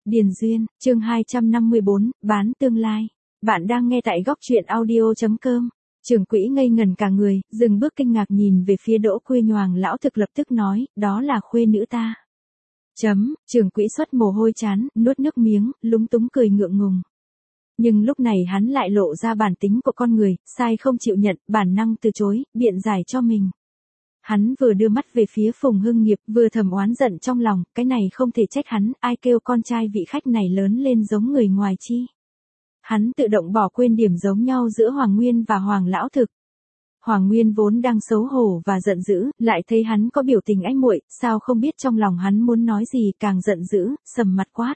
Điền Duyên, chương 254, bán tương lai. Bạn đang nghe tại góc truyện audio.com. Trưởng quỹ ngây ngần cả người, dừng bước kinh ngạc nhìn về phía Đỗ Khuê Nhoàng, lão thực lập tức nói, đó là khuê nữ ta. Trưởng quỹ xuất mồ hôi chán, nuốt nước miếng, lúng túng cười ngượng ngùng. Nhưng lúc này hắn lại lộ ra bản tính của con người, sai không chịu nhận, bản năng từ chối, biện giải cho mình. Hắn vừa đưa mắt về phía Phùng Hưng Nghiệp, vừa thầm oán giận trong lòng, cái này không thể trách hắn, ai kêu con trai vị khách này lớn lên giống người ngoài chi. Hắn tự động bỏ quên điểm giống nhau giữa Hoàng Nguyên và Hoàng Lão Thực. Hoàng Nguyên vốn đang xấu hổ và giận dữ, lại thấy hắn có biểu tình ái muội, sao không biết trong lòng hắn muốn nói gì, càng giận dữ, sầm mặt quát.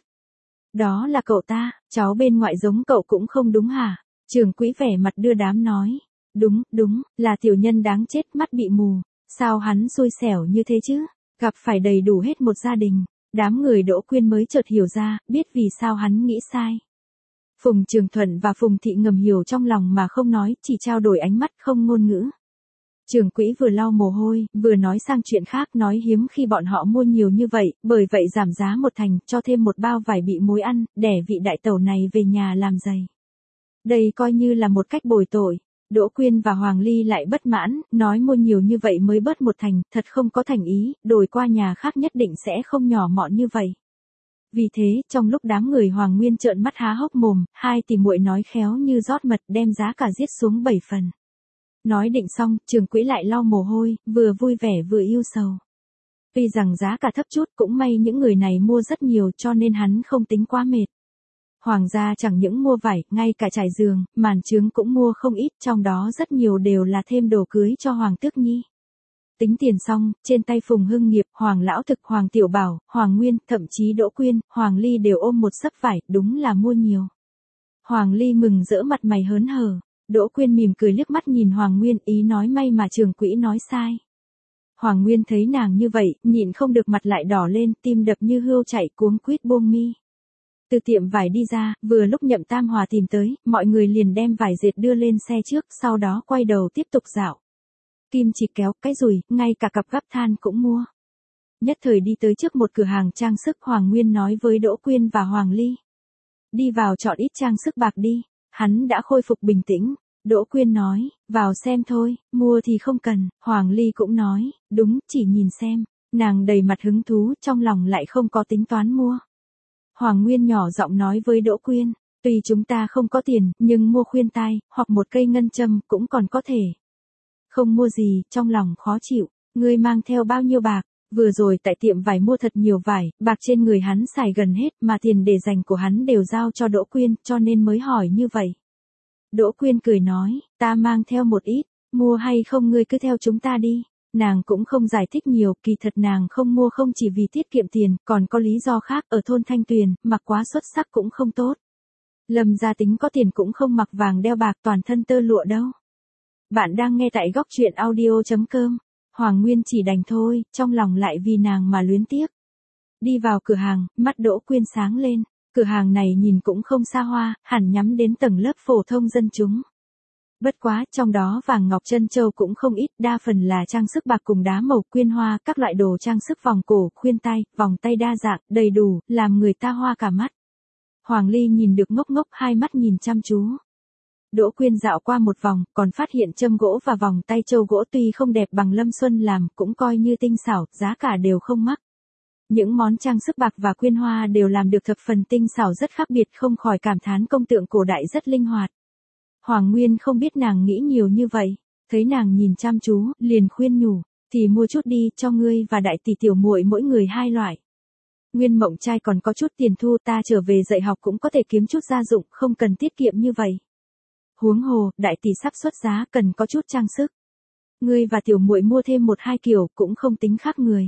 Đó là cậu ta, cháu bên ngoại giống cậu cũng không đúng hả? Trưởng quỹ vẻ mặt đưa đám nói. Đúng, là tiểu nhân đáng chết, mắt bị mù. Sao hắn xui xẻo như thế chứ? Gặp phải đầy đủ hết một gia đình. Đám người Đỗ Quyên mới chợt hiểu ra, biết vì sao hắn nghĩ sai. Phùng Trường Thuận và Phùng Thị ngầm hiểu trong lòng mà không nói, chỉ trao đổi ánh mắt không ngôn ngữ. Trưởng quỹ vừa lau mồ hôi, vừa nói sang chuyện khác, nói hiếm khi bọn họ mua nhiều như vậy, bởi vậy giảm giá một thành, cho thêm một bao vải bị mối ăn, để vị đại tẩu này về nhà làm giày. Đây coi như là một cách bồi tội. Đỗ Quyên và Hoàng Ly lại bất mãn, nói mua nhiều như vậy mới bớt một thành, thật không có thành ý, đổi qua nhà khác nhất định sẽ không nhỏ mọn như vậy. Vì thế, trong lúc đám người Hoàng Nguyên trợn mắt há hốc mồm, hai tỷ muội nói khéo như rót mật, đem giá cả giết xuống 7 phần. Nói định xong, trưởng quỹ lại lau mồ hôi, vừa vui vẻ vừa yêu sầu. Tuy rằng giá cả thấp chút, cũng may những người này mua rất nhiều cho nên hắn không tính quá mệt. Hoàng gia chẳng những mua vải, ngay cả trải giường, màn chướng cũng mua không ít, trong đó rất nhiều đều là thêm đồ cưới cho Hoàng Tước Nhi. Tính tiền xong, trên tay Phùng Hưng Nghiệp, Hoàng Lão Thực, Hoàng Tiểu Bảo, Hoàng Nguyên, thậm chí Đỗ Quyên, Hoàng Ly đều ôm một xấp vải, đúng là mua nhiều. Hoàng Ly mừng rỡ mặt mày hớn hở, Đỗ Quyên mỉm cười liếc mắt nhìn Hoàng Nguyên, ý nói may mà trưởng quỹ nói sai. Hoàng Nguyên thấy nàng như vậy, nhịn không được mặt lại đỏ lên, tim đập như hươu chạy, cuống quýt buông mi. Từ tiệm vải đi ra, vừa lúc Nhậm Tam Hòa tìm tới, mọi người liền đem vải dệt đưa lên xe trước, sau đó quay đầu tiếp tục dạo. Kim chỉ kéo, cái rùi, ngay cả cặp gắp than cũng mua. Nhất thời đi tới trước một cửa hàng trang sức, Hoàng Nguyên nói với Đỗ Quyên và Hoàng Ly. Đi vào chọn ít trang sức bạc đi, hắn đã khôi phục bình tĩnh. Đỗ Quyên nói, vào xem thôi, mua thì không cần. Hoàng Ly cũng nói, đúng, chỉ nhìn xem. Nàng đầy mặt hứng thú, trong lòng lại không có tính toán mua. Hoàng Nguyên nhỏ giọng nói với Đỗ Quyên, tuy chúng ta không có tiền, nhưng mua khuyên tai, hoặc một cây ngân châm cũng còn có thể. Không mua gì, trong lòng khó chịu, ngươi mang theo bao nhiêu bạc? Vừa rồi tại tiệm vải mua thật nhiều vải, bạc trên người hắn xài gần hết, mà tiền để dành của hắn đều giao cho Đỗ Quyên, cho nên mới hỏi như vậy. Đỗ Quyên cười nói, ta mang theo một ít, mua hay không ngươi cứ theo chúng ta đi. Nàng cũng không giải thích nhiều, kỳ thật nàng không mua không chỉ vì tiết kiệm tiền, còn có lý do khác, ở thôn Thanh Tuyền, mặc quá xuất sắc cũng không tốt. Lâm gia tính có tiền cũng không mặc vàng đeo bạc, toàn thân tơ lụa đâu. Bạn đang nghe tại góc truyện audio.com. Hoàng Nguyên chỉ đành thôi, trong lòng lại vì nàng mà luyến tiếc. Đi vào cửa hàng, mắt Đỗ Quyên sáng lên. Cửa hàng này nhìn cũng không xa hoa, hẳn nhắm đến tầng lớp phổ thông dân chúng. Bất quá, trong đó vàng ngọc trân châu cũng không ít, đa phần là trang sức bạc cùng đá màu, quyên hoa, các loại đồ trang sức vòng cổ, khuyên tai, vòng tay đa dạng, đầy đủ, làm người ta hoa cả mắt. Hoàng Ly nhìn được ngốc ngốc, hai mắt nhìn chăm chú. Đỗ Quyên dạo qua một vòng, còn phát hiện châm gỗ và vòng tay châu gỗ tuy không đẹp bằng Lâm Xuân làm, cũng coi như tinh xảo, giá cả đều không mắc. Những món trang sức bạc và quyên hoa đều làm được thập phần tinh xảo, rất khác biệt, không khỏi cảm thán công tượng cổ đại rất linh hoạt. Hoàng Nguyên không biết nàng nghĩ nhiều như vậy, thấy nàng nhìn chăm chú, liền khuyên nhủ, thì mua chút đi, cho ngươi và đại tỷ tiểu muội mỗi người 2 loại. Nguyên Mộng trai còn có chút tiền thu, ta trở về dạy học cũng có thể kiếm chút gia dụng, không cần tiết kiệm như vậy. Huống hồ, đại tỷ sắp xuất giá, cần có chút trang sức. Ngươi và tiểu muội mua thêm 1-2 kiểu, cũng không tính khác người.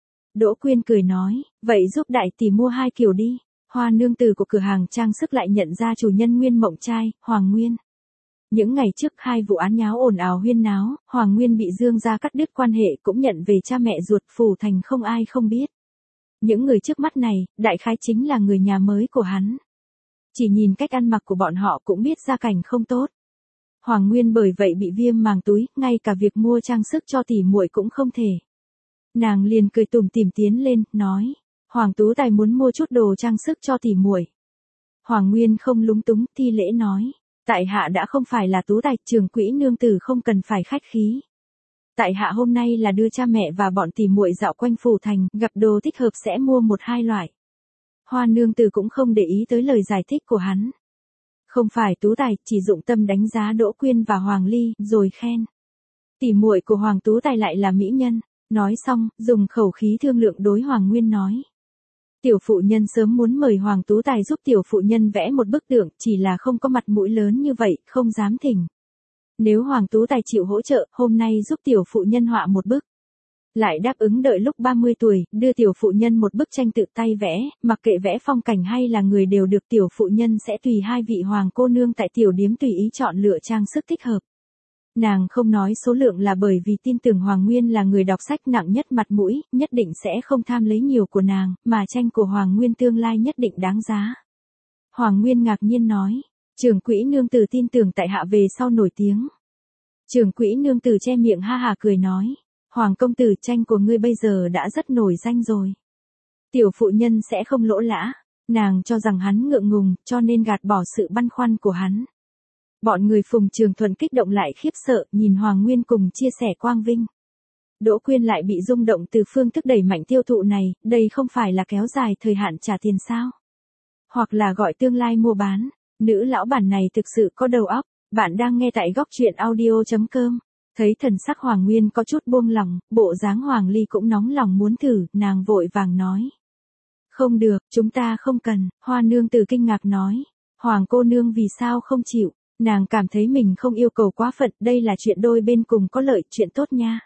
Đỗ Quyên cười nói, vậy giúp đại tỷ mua 2 kiểu đi. Hoa nương tử của cửa hàng trang sức lại nhận ra chủ nhân Nguyên Mộng trai, Hoàng Nguyên. Những ngày trước 2 vụ án nháo ồn ào huyên náo, Hoàng Nguyên bị Dương gia cắt đứt quan hệ, cũng nhận về cha mẹ ruột, phủ thành không ai không biết. Những người trước mắt này, đại khái chính là người nhà mới của hắn. Chỉ nhìn cách ăn mặc của bọn họ cũng biết gia cảnh không tốt. Hoàng Nguyên bởi vậy bị viêm màng túi, ngay cả việc mua trang sức cho tỷ muội cũng không thể. Nàng liền cười tủm tỉm tiến lên, nói, Hoàng Tú Tài muốn mua chút đồ trang sức cho tỉ muội. Hoàng Nguyên không lúng túng, thi lễ nói. Tại hạ đã không phải là Tú Tài, trưởng quỹ nương tử không cần phải khách khí. Tại hạ hôm nay là đưa cha mẹ và bọn tỉ muội dạo quanh phủ thành, gặp đồ thích hợp sẽ mua một hai loại. Hoa nương tử cũng không để ý tới lời giải thích của hắn. Không phải Tú Tài, chỉ dụng tâm đánh giá Đỗ Quyên và Hoàng Ly, rồi khen. Tỉ muội của Hoàng Tú Tài lại là mỹ nhân. Nói xong, dùng khẩu khí thương lượng đối Hoàng Nguyên nói. Tiểu phụ nhân sớm muốn mời Hoàng Tú Tài giúp tiểu phụ nhân vẽ một bức tượng, chỉ là không có mặt mũi lớn như vậy, không dám thỉnh. Nếu Hoàng Tú Tài chịu hỗ trợ, hôm nay giúp tiểu phụ nhân họa một bức. Lại đáp ứng đợi lúc 30 tuổi, đưa tiểu phụ nhân một bức tranh tự tay vẽ, mặc kệ vẽ phong cảnh hay là người đều được, tiểu phụ nhân sẽ tùy hai vị hoàng cô nương tại tiểu điếm tùy ý chọn lựa trang sức thích hợp. Nàng không nói số lượng là bởi vì tin tưởng Hoàng Nguyên là người đọc sách nặng nhất mặt mũi, nhất định sẽ không tham lấy nhiều của nàng, mà tranh của Hoàng Nguyên tương lai nhất định đáng giá. Hoàng Nguyên ngạc nhiên nói, trưởng quỹ nương tử tin tưởng tại hạ về sau nổi tiếng. Trưởng quỹ nương tử che miệng ha hà cười nói, Hoàng công tử, tranh của ngươi bây giờ đã rất nổi danh rồi. Tiểu phụ nhân sẽ không lỗ lã, nàng cho rằng hắn ngượng ngùng, cho nên gạt bỏ sự băn khoăn của hắn. Bọn người Phùng Trường Thuần kích động lại khiếp sợ, nhìn Hoàng Nguyên cùng chia sẻ quang vinh. Đỗ Quyên lại bị rung động từ phương thức đẩy mạnh tiêu thụ này, đây không phải là kéo dài thời hạn trả tiền sao? Hoặc là gọi tương lai mua bán, nữ lão bản này thực sự có đầu óc. Bạn đang nghe tại góc truyện audio.com. Thấy thần sắc Hoàng Nguyên có chút buông lòng, bộ dáng Hoàng Ly cũng nóng lòng muốn thử, nàng vội vàng nói. Không được, chúng ta không cần, Hoa nương tử kinh ngạc nói. Hoàng cô nương vì sao không chịu? Nàng cảm thấy mình không yêu cầu quá phận, đây là chuyện đôi bên cùng có lợi, chuyện tốt nha.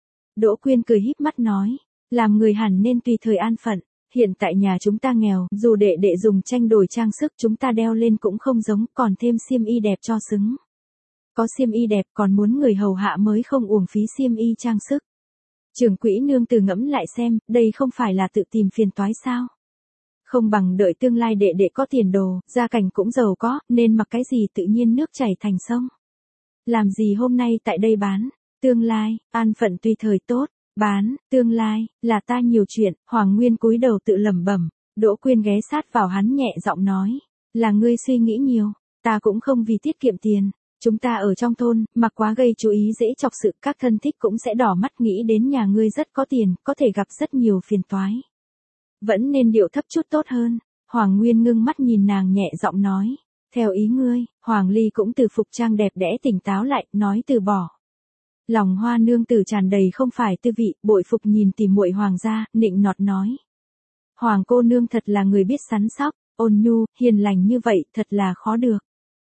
Đỗ Quyên cười híp mắt nói, làm người hẳn nên tùy thời an phận, hiện tại nhà chúng ta nghèo, dù đệ đệ dùng tranh đổi trang sức chúng ta đeo lên cũng không giống, còn thêm xiêm y đẹp cho xứng. Có xiêm y đẹp còn muốn người hầu hạ mới không uổng phí xiêm y trang sức. Trưởng quỹ nương tử ngẫm lại xem, đây không phải là tự tìm phiền toái sao? Không bằng đợi tương lai đệ đệ có tiền đồ, gia cảnh cũng giàu có, nên mặc cái gì tự nhiên nước chảy thành sông. Làm gì hôm nay tại đây bán, tương lai, an phận tùy thời tốt, bán, tương lai, là ta nhiều chuyện, Hoàng Nguyên cúi đầu tự lẩm bẩm. Đỗ Quyên ghé sát vào hắn nhẹ giọng nói, là ngươi suy nghĩ nhiều, ta cũng không vì tiết kiệm tiền. Chúng ta ở trong thôn, mặc quá gây chú ý dễ chọc sự, các thân thích cũng sẽ đỏ mắt nghĩ đến nhà ngươi rất có tiền, có thể gặp rất nhiều phiền toái. Vẫn nên điệu thấp chút tốt hơn. Hoàng Nguyên ngưng mắt nhìn nàng nhẹ giọng nói. Theo ý ngươi, Hoàng Ly cũng từ phục trang đẹp đẽ tỉnh táo lại, nói từ bỏ. Lòng Hoa nương tử tràn đầy không phải tư vị, bội phục nhìn tỉ muội Hoàng gia, nịnh nọt nói. Hoàng cô nương thật là người biết sắn sóc, ôn nhu, hiền lành như vậy, thật là khó được.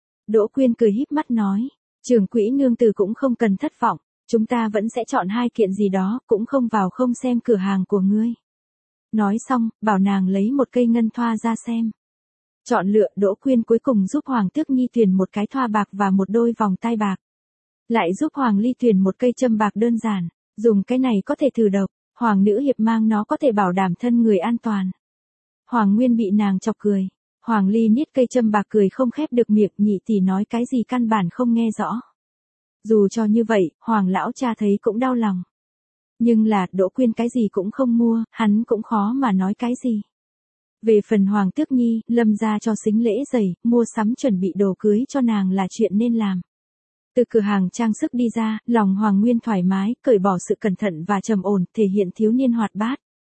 Đỗ Quyên cười híp mắt nói, trưởng quỹ nương tử cũng không cần thất vọng, chúng ta vẫn sẽ chọn hai kiện gì đó, cũng không vào không xem cửa hàng của ngươi. Nói xong, bảo nàng lấy một cây ngân thoa ra xem. Chọn lựa, Đỗ Quyên cuối cùng giúp Hoàng Tước Nhi tuyển một cái thoa bạc và một đôi vòng tai bạc. Lại giúp Hoàng Ly tuyển một cây châm bạc đơn giản, dùng cái này có thể thử độc, Hoàng nữ hiệp mang nó có thể bảo đảm thân người an toàn. Hoàng Nguyên bị nàng chọc cười. Hoàng Ly niết cây châm bạc cười không khép được miệng, nhị tỷ nói cái gì căn bản không nghe rõ. Dù cho như vậy, Hoàng lão cha thấy cũng đau lòng. Nhưng là, Đỗ Quyên cái gì cũng không mua, hắn cũng khó mà nói cái gì. Về phần Hoàng Tước Nhi, Lâm gia cho sính lễ giày, mua sắm chuẩn bị đồ cưới cho nàng là chuyện nên làm. Từ cửa hàng trang sức đi ra, lòng Hoàng Nguyên thoải mái, cởi bỏ sự cẩn thận và trầm ổn, thể hiện thiếu niên hoạt bát.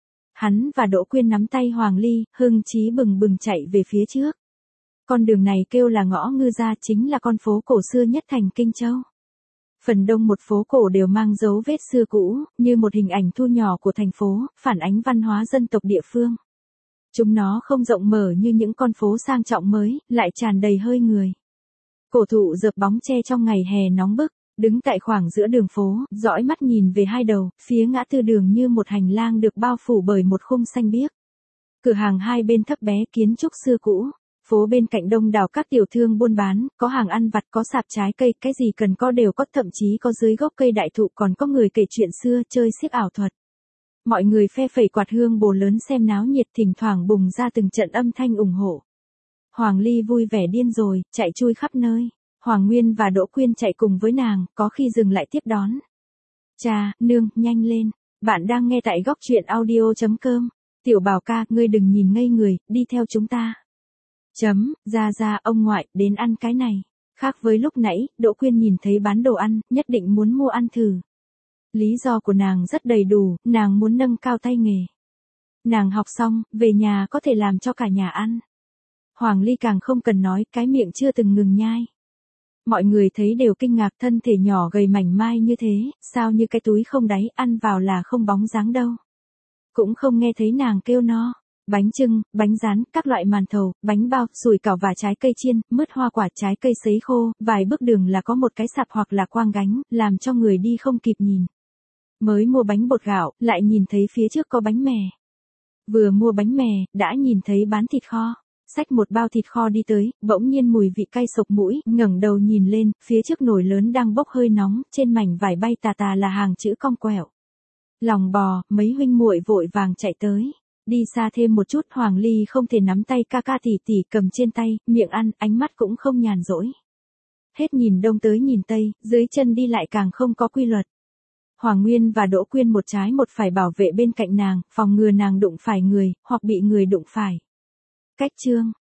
Hắn và Đỗ Quyên nắm tay Hoàng Ly, hưng chí bừng bừng chạy về phía trước. Con đường này kêu là ngõ Ngư Gia, chính là con phố cổ xưa nhất thành Kinh Châu. Phần đông một phố cổ đều mang dấu vết xưa cũ, như một hình ảnh thu nhỏ của thành phố, phản ánh văn hóa dân tộc địa phương. Chúng nó không rộng mở như những con phố sang trọng mới, lại tràn đầy hơi người. Cổ thụ rợp bóng che trong ngày hè nóng bức, đứng tại khoảng giữa đường phố, dõi mắt nhìn về hai đầu, phía ngã tư đường như một hành lang được bao phủ bởi một khung xanh biếc. Cửa hàng hai bên thấp bé, kiến trúc xưa cũ. Phố bên cạnh đông đảo các tiểu thương buôn bán, có hàng ăn vặt, có sạp trái cây, cái gì cần có đều có, thậm chí có dưới gốc cây đại thụ còn có người kể chuyện xưa, chơi xiếc ảo thuật. Mọi người phe phẩy quạt hương bồ lớn xem náo nhiệt, thỉnh thoảng bùng ra từng trận âm thanh ủng hộ. Hoàng Ly vui vẻ điên rồi, chạy chui khắp nơi. Hoàng Nguyên và Đỗ Quyên chạy cùng với nàng, có khi dừng lại tiếp đón. Cha, nương, nhanh lên. Bạn đang nghe tại góc truyện audio.com. Tiểu Bảo ca, ngươi đừng nhìn ngây người, đi theo chúng ta. Ra ông ngoại, đến ăn cái này. Khác với lúc nãy, Đỗ Quyên nhìn thấy bán đồ ăn, nhất định muốn mua ăn thử. Lý do của nàng rất đầy đủ, nàng muốn nâng cao tay nghề. Nàng học xong, về nhà có thể làm cho cả nhà ăn. Hoàng Ly càng không cần nói, cái miệng chưa từng ngừng nhai. Mọi người thấy đều kinh ngạc, thân thể nhỏ gầy mảnh mai như thế, sao như cái túi không đáy, ăn vào là không bóng dáng đâu. Cũng không nghe thấy nàng kêu no. Bánh chưng, bánh rán, các loại màn thầu, bánh bao, sủi cảo và trái cây chiên, mứt hoa quả, trái cây sấy khô, vài bước đường là có một cái sạp hoặc là quang gánh, làm cho người đi không kịp nhìn. Mới mua bánh bột gạo, lại nhìn thấy phía trước có bánh mè. Vừa mua bánh mè, đã nhìn thấy bán thịt kho. Xách một bao thịt kho đi tới, bỗng nhiên mùi vị cay sộc mũi, ngẩng đầu nhìn lên, phía trước nồi lớn đang bốc hơi nóng, trên mảnh vải bay tà tà là hàng chữ cong quẹo. Lòng bò, mấy huynh muội vội vàng chạy tới. Đi xa thêm một chút, Hoàng Ly không thể nắm tay ca ca tỉ tỉ cầm trên tay, miệng ăn, ánh mắt cũng không nhàn rỗi. Hết nhìn đông tới nhìn tây, dưới chân đi lại càng không có quy luật. Hoàng Nguyên và Đỗ Quyên một trái một phải bảo vệ bên cạnh nàng, phòng ngừa nàng đụng phải người, hoặc bị người đụng phải. Cách chương